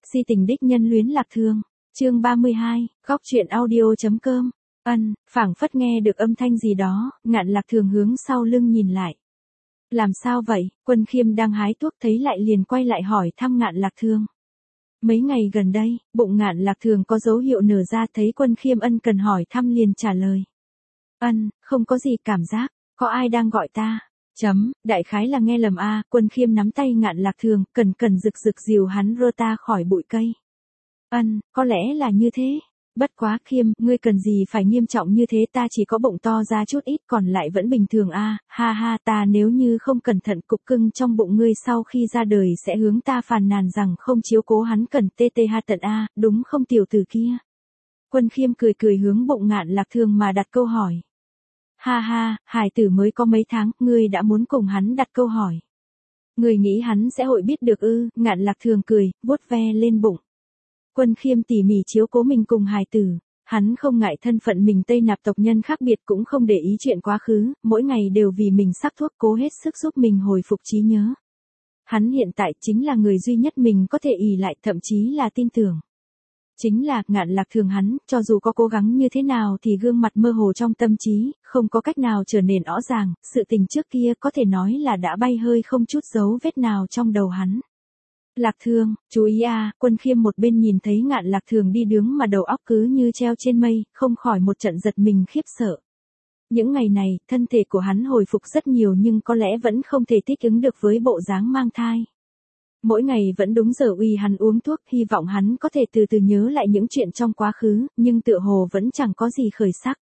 Si tình đích nhân luyến Lạc Thường. Chương 32, góc truyện audio.com. Phảng phất nghe được âm thanh gì đó, Ngạn Lạc Thường hướng sau lưng nhìn lại. Làm sao vậy? Quân Khiêm đang hái thuốc thấy lại liền quay lại hỏi thăm Ngạn Lạc Thường. Mấy ngày gần đây, bụng Ngạn Lạc Thường có dấu hiệu nở ra, thấy Quân Khiêm ân cần hỏi thăm liền trả lời. Không có gì, cảm giác, có ai đang gọi ta? Đại khái là nghe lầm a. Quân Khiêm nắm tay Ngạn Lạc Thường, cần rực dìu hắn rơ ta khỏi bụi cây. Có lẽ là như thế. Bất quá Khiêm, ngươi cần gì phải nghiêm trọng như thế, ta chỉ có bụng to ra chút ít còn lại vẫn bình thường a. Ha ha, ta nếu như không cẩn thận cục cưng trong bụng ngươi sau khi ra đời sẽ hướng ta phàn nàn rằng không chiếu cố hắn cần ha tận a, đúng không tiểu tử kia? Quân Khiêm cười hướng bụng Ngạn Lạc Thường mà đặt câu hỏi. Ha ha, hài tử mới có mấy tháng, ngươi đã muốn cùng hắn đặt câu hỏi. Ngươi nghĩ hắn sẽ hội biết được ư? Ngạn Lạc Thường cười, vuốt ve lên bụng. Quân Khiêm tỉ mỉ chiếu cố mình cùng hài tử. Hắn không ngại thân phận mình Tây Nạp tộc nhân khác biệt, cũng không để ý chuyện quá khứ, mỗi ngày đều vì mình sắc thuốc cố hết sức giúp mình hồi phục trí nhớ. Hắn hiện tại chính là người duy nhất mình có thể ỷ lại, thậm chí là tin tưởng. Chính là, Ngạn Lạc Thường hắn, cho dù có cố gắng như thế nào thì gương mặt mơ hồ trong tâm trí, không có cách nào trở nên rõ ràng, sự tình trước kia có thể nói là đã bay hơi không chút dấu vết nào trong đầu hắn. Lạc Thường, chú ý a. Quân Khiêm một bên nhìn thấy Ngạn Lạc Thường đi đứng mà đầu óc cứ như treo trên mây, không khỏi một trận giật mình khiếp sợ. Những ngày này, thân thể của hắn hồi phục rất nhiều nhưng có lẽ vẫn không thể thích ứng được với bộ dáng mang thai. Mỗi ngày vẫn đúng giờ uy hắn uống thuốc, hy vọng hắn có thể từ từ nhớ lại những chuyện trong quá khứ, nhưng tựa hồ vẫn chẳng có gì khởi sắc.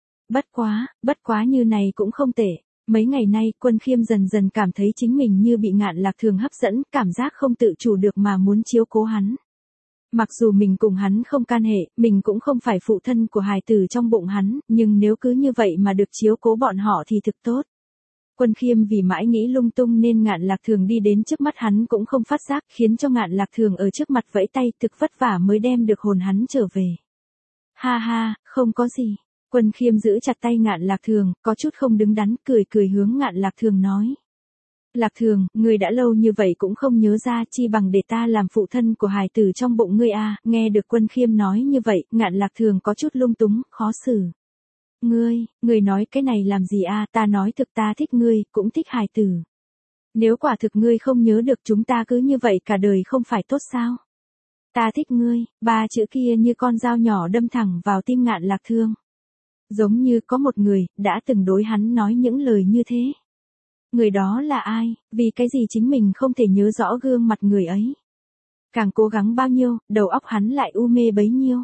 Bất quá như này cũng không tệ. Mấy ngày nay, Quân Khiêm dần cảm thấy chính mình như bị Ngạn Lạc Thường hấp dẫn, cảm giác không tự chủ được mà muốn chiếu cố hắn. Mặc dù mình cùng hắn không can hệ, mình cũng không phải phụ thân của hài tử trong bụng hắn, nhưng nếu cứ như vậy mà được chiếu cố bọn họ thì thực tốt. Quân Khiêm vì mãi nghĩ lung tung nên Ngạn Lạc Thường đi đến trước mắt hắn cũng không phát giác, khiến cho Ngạn Lạc Thường ở trước mặt vẫy tay, thực vất vả mới đem được hồn hắn trở về. Ha ha, không có gì. Quân Khiêm giữ chặt tay Ngạn Lạc Thường, có chút không đứng đắn, cười hướng Ngạn Lạc Thường nói. Lạc Thường, ngươi đã lâu như vậy cũng không nhớ ra, chi bằng để ta làm phụ thân của hài tử trong bụng ngươi a. Nghe được Quân Khiêm nói như vậy, Ngạn Lạc Thường có chút lung túng, khó xử. Ngươi nói cái này làm gì a? Ta nói thực, ta thích ngươi, cũng thích hài tử. Nếu quả thực ngươi không nhớ được chúng ta cứ như vậy cả đời không phải tốt sao? Ta thích ngươi, ba chữ kia như con dao nhỏ đâm thẳng vào tim Ngạn Lạc Thường. Giống như có một người, đã từng đối hắn nói những lời như thế. Người đó là ai, vì cái gì chính mình không thể nhớ rõ gương mặt người ấy. Càng cố gắng bao nhiêu, đầu óc hắn lại u mê bấy nhiêu.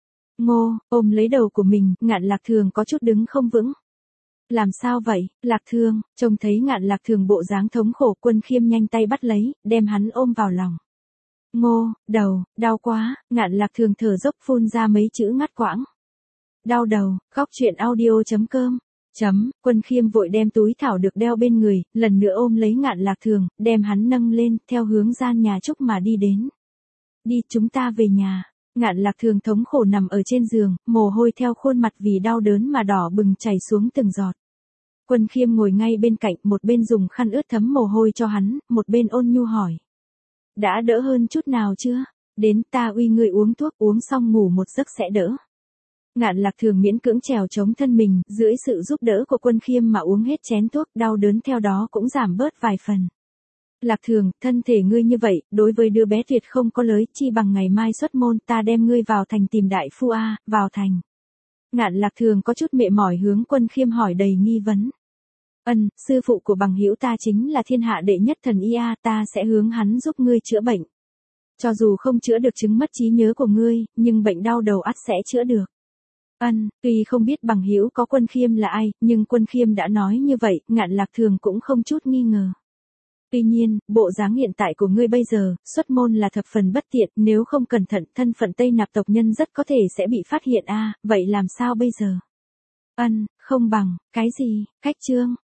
Ôm lấy đầu của mình, Ngạn Lạc Thường có chút đứng không vững. Làm sao vậy, Lạc Thường? Trông thấy Ngạn Lạc Thường bộ dáng thống khổ, Quân Khiêm nhanh tay bắt lấy, đem hắn ôm vào lòng. Đầu, đau quá. Ngạn Lạc Thường thở dốc phun ra mấy chữ ngắt quãng. Đau đầu, góc truyện audio.com. Quân Khiêm vội đem túi thảo dược đeo bên người, lần nữa ôm lấy Ngạn Lạc Thường, đem hắn nâng lên, theo hướng gian nhà Trúc mà đi đến. Đi, chúng ta về nhà. Ngạn Lạc Thường thống khổ nằm ở trên giường, mồ hôi theo khuôn mặt vì đau đớn mà đỏ bừng chảy xuống từng giọt. Quân Khiêm ngồi ngay bên cạnh, một bên dùng khăn ướt thấm mồ hôi cho hắn, một bên ôn nhu hỏi. Đã đỡ hơn chút nào chưa? Đến, ta uy ngươi uống thuốc, uống xong ngủ một giấc sẽ đỡ. Ngạn Lạc Thường miễn cưỡng trèo chống thân mình, dưới sự giúp đỡ của Quân Khiêm mà uống hết chén thuốc, đau đớn theo đó cũng giảm bớt vài phần. Lạc Thường, thân thể ngươi như vậy, đối với đứa bé tuyệt không có lợi, chi bằng ngày mai xuất môn, ta đem ngươi vào thành tìm đại phu a. Vào thành. Ngạn Lạc Thường có chút mệt mỏi hướng Quân Khiêm hỏi đầy nghi vấn. Sư phụ của bằng hữu ta chính là thiên hạ đệ nhất thần y a, ta sẽ hướng hắn giúp ngươi chữa bệnh. Cho dù không chữa được chứng mất trí nhớ của ngươi, nhưng bệnh đau đầu ắt sẽ chữa được. Tuy không biết bằng hữu có Quân Khiêm là ai, nhưng Quân Khiêm đã nói như vậy, Ngạn Lạc Thường cũng không chút nghi ngờ. Tuy nhiên, bộ dáng hiện tại của ngươi bây giờ, xuất môn là thập phần bất tiện, nếu không cẩn thận, thân phận Tây Nạp tộc nhân rất có thể sẽ bị phát hiện a. Vậy làm sao bây giờ? Không bằng, cái gì, cách chương.